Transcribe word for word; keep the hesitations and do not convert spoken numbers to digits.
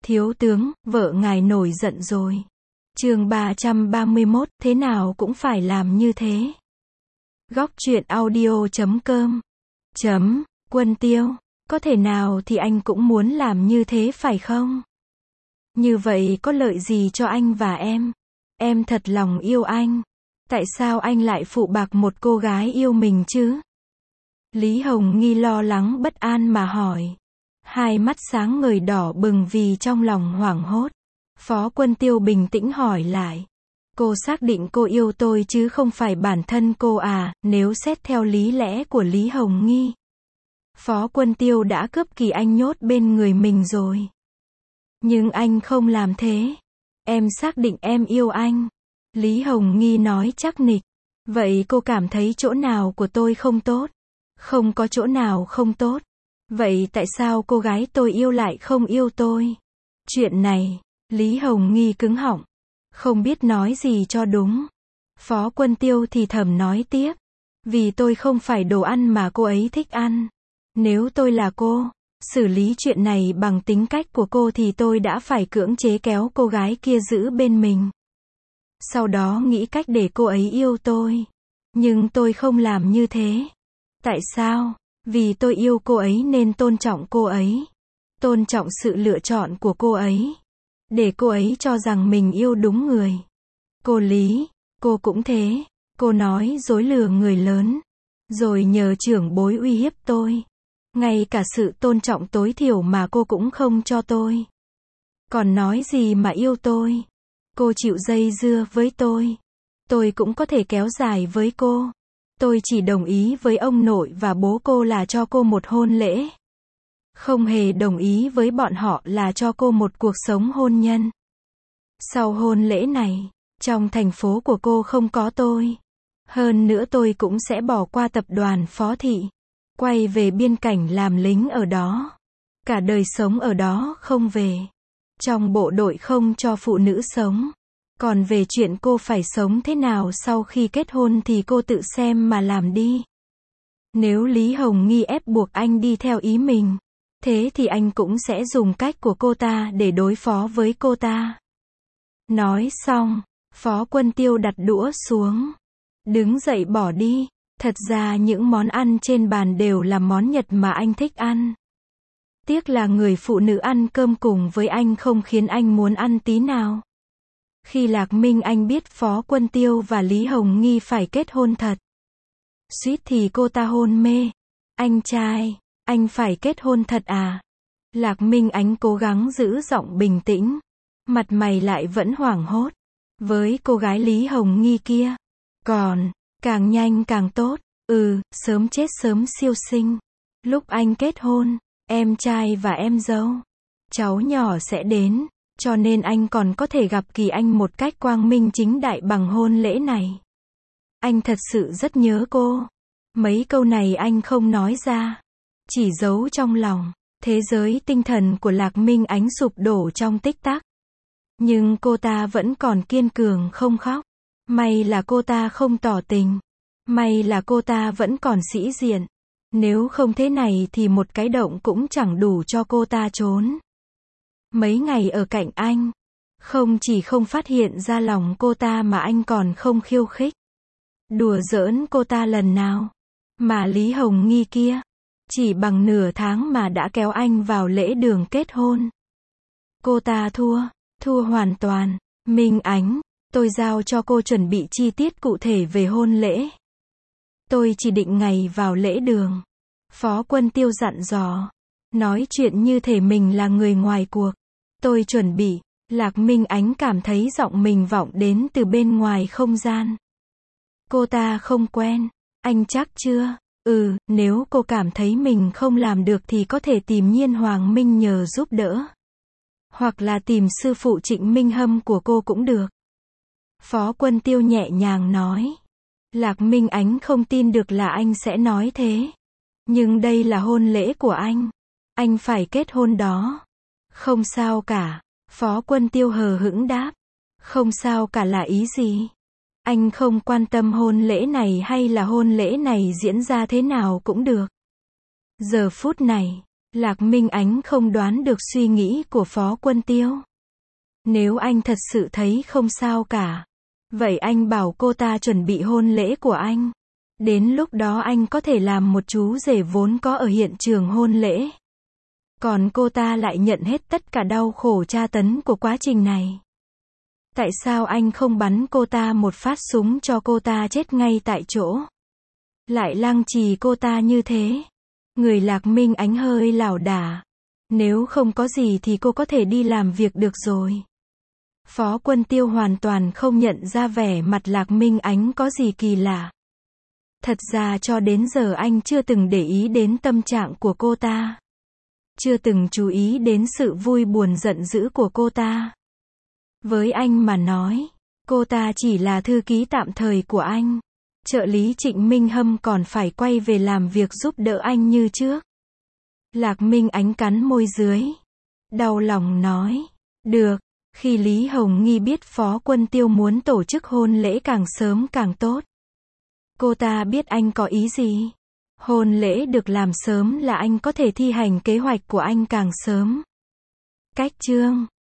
Thiếu tướng, vợ ngài nổi giận rồi. Chương ba trăm ba mươi mốt, thế nào cũng phải làm như thế. Góc truyện audio chấm com. Chấm, Quân Tiêu, có thể nào thì anh cũng muốn làm như thế phải không? Như vậy có lợi gì cho anh và em? Em thật lòng yêu anh. Tại sao anh lại phụ bạc một cô gái yêu mình chứ? Lý Hồng Nghi lo lắng bất an mà hỏi. Hai mắt sáng ngời đỏ bừng vì trong lòng hoảng hốt. Phó Quân Tiêu bình tĩnh hỏi lại. Cô xác định cô yêu tôi chứ không phải bản thân cô à, nếu xét theo lý lẽ của Lý Hồng Nghi. Phó Quân Tiêu đã cướp Kỳ Anh nhốt bên người mình rồi. Nhưng anh không làm thế. Em xác định em yêu anh. Lý Hồng Nghi nói chắc nịch. Vậy cô cảm thấy chỗ nào của tôi không tốt? Không có chỗ nào không tốt. Vậy tại sao cô gái tôi yêu lại không yêu tôi? Chuyện này, Lý Hồng Nghi cứng họng. Không biết nói gì cho đúng. Phó Quân Tiêu thì thầm nói tiếp. Vì tôi không phải đồ ăn mà cô ấy thích ăn. Nếu tôi là cô, xử lý chuyện này bằng tính cách của cô thì tôi đã phải cưỡng chế kéo cô gái kia giữ bên mình. Sau đó nghĩ cách để cô ấy yêu tôi. Nhưng tôi không làm như thế. Tại sao? Vì tôi yêu cô ấy nên tôn trọng cô ấy. Tôn trọng sự lựa chọn của cô ấy. Để cô ấy cho rằng mình yêu đúng người. Cô Lý, cô cũng thế. Cô nói dối lừa người lớn. Rồi nhờ trưởng bối uy hiếp tôi. Ngay cả sự tôn trọng tối thiểu mà cô cũng không cho tôi. Còn nói gì mà yêu tôi? Cô chịu dây dưa với tôi. Tôi cũng có thể kéo dài với cô. Tôi chỉ đồng ý với ông nội và bố cô là cho cô một hôn lễ. Không hề đồng ý với bọn họ là cho cô một cuộc sống hôn nhân. Sau hôn lễ này, trong thành phố của cô không có tôi. Hơn nữa tôi cũng sẽ bỏ qua tập đoàn Phó Thị. Quay về biên cảnh làm lính ở đó. Cả đời sống ở đó không về. Trong bộ đội không cho phụ nữ sống. Còn về chuyện cô phải sống thế nào sau khi kết hôn thì cô tự xem mà làm đi. Nếu Lý Hồng Nghi ép buộc anh đi theo ý mình, thế thì anh cũng sẽ dùng cách của cô ta để đối phó với cô ta. Nói xong, Phó Quân Tiêu đặt đũa xuống. Đứng dậy bỏ đi. Thật ra những món ăn trên bàn đều là món Nhật mà anh thích ăn. Tiếc là người phụ nữ ăn cơm cùng với anh không khiến anh muốn ăn tí nào. Khi Lạc Minh Anh biết Phó Quân Tiêu và Lý Hồng Nghi phải kết hôn thật. Suýt thì cô ta hôn mê. Anh trai, anh phải kết hôn thật à? Lạc Minh Anh cố gắng giữ giọng bình tĩnh. Mặt mày lại vẫn hoảng hốt. Với cô gái Lý Hồng Nghi kia. Còn, càng nhanh càng tốt. Ừ, sớm chết sớm siêu sinh. Lúc anh kết hôn, em trai và em dâu, cháu nhỏ sẽ đến. Cho nên anh còn có thể gặp Kỳ Anh một cách quang minh chính đại bằng hôn lễ này. Anh thật sự rất nhớ cô. Mấy câu này anh không nói ra. Chỉ giấu trong lòng. Thế giới tinh thần của Lạc Minh Ánh sụp đổ trong tích tắc. Nhưng cô ta vẫn còn kiên cường không khóc. May là cô ta không tỏ tình. May là cô ta vẫn còn sĩ diện. Nếu không thế này thì một cái động cũng chẳng đủ cho cô ta trốn. Mấy ngày ở cạnh anh, không chỉ không phát hiện ra lòng cô ta mà anh còn không khiêu khích. Đùa giỡn cô ta lần nào. Mà Lý Hồng Nghi kia, chỉ bằng nửa tháng mà đã kéo anh vào lễ đường kết hôn. Cô ta thua, thua hoàn toàn. Minh Ánh, tôi giao cho cô chuẩn bị chi tiết cụ thể về hôn lễ. Tôi chỉ định ngày vào lễ đường. Phó Quân Tiêu dặn dò. Nói chuyện như thể mình là người ngoài cuộc. Tôi chuẩn bị. Lạc Minh Ánh cảm thấy giọng mình vọng đến từ bên ngoài không gian. Cô ta không quen. Anh chắc chưa? Ừ, nếu cô cảm thấy mình không làm được thì có thể tìm Nhiên Hoàng Minh nhờ giúp đỡ. Hoặc là tìm sư phụ Trịnh Minh Hâm của cô cũng được. Phó Quân Tiêu nhẹ nhàng nói. Lạc Minh Ánh không tin được là anh sẽ nói thế. Nhưng đây là hôn lễ của anh. Anh phải kết hôn đó. Không sao cả. Phó Quân Tiêu hờ hững đáp. Không sao cả là ý gì? Anh không quan tâm hôn lễ này hay là hôn lễ này diễn ra thế nào cũng được. Giờ phút này, Lạc Minh Ánh không đoán được suy nghĩ của Phó Quân Tiêu. Nếu anh thật sự thấy không sao cả, vậy anh bảo cô ta chuẩn bị hôn lễ của anh. Đến lúc đó anh có thể làm một chú rể vốn có ở hiện trường hôn lễ. Còn cô ta lại nhận hết tất cả đau khổ tra tấn của quá trình này. Tại sao anh không bắn cô ta một phát súng cho cô ta chết ngay tại chỗ? Lại lăng trì cô ta như thế. Người Lạc Minh Ánh hơi lảo đả. Nếu không có gì thì cô có thể đi làm việc được rồi. Phó Quân Tiêu hoàn toàn không nhận ra vẻ mặt Lạc Minh Ánh có gì kỳ lạ. Thật ra cho đến giờ anh chưa từng để ý đến tâm trạng của cô ta. Chưa từng chú ý đến sự vui buồn giận dữ của cô ta. Với anh mà nói, cô ta chỉ là thư ký tạm thời của anh. Trợ lý Trịnh Minh Hâm còn phải quay về làm việc giúp đỡ anh như trước. Lạc Minh Ánh cắn môi dưới. Đau lòng nói. Được, khi Lý Hồng Nghi biết Phó Quân Tiêu muốn tổ chức hôn lễ càng sớm càng tốt. Cô ta biết anh có ý gì. Hôn lễ được làm sớm là anh có thể thi hành kế hoạch của anh càng sớm. Cách chương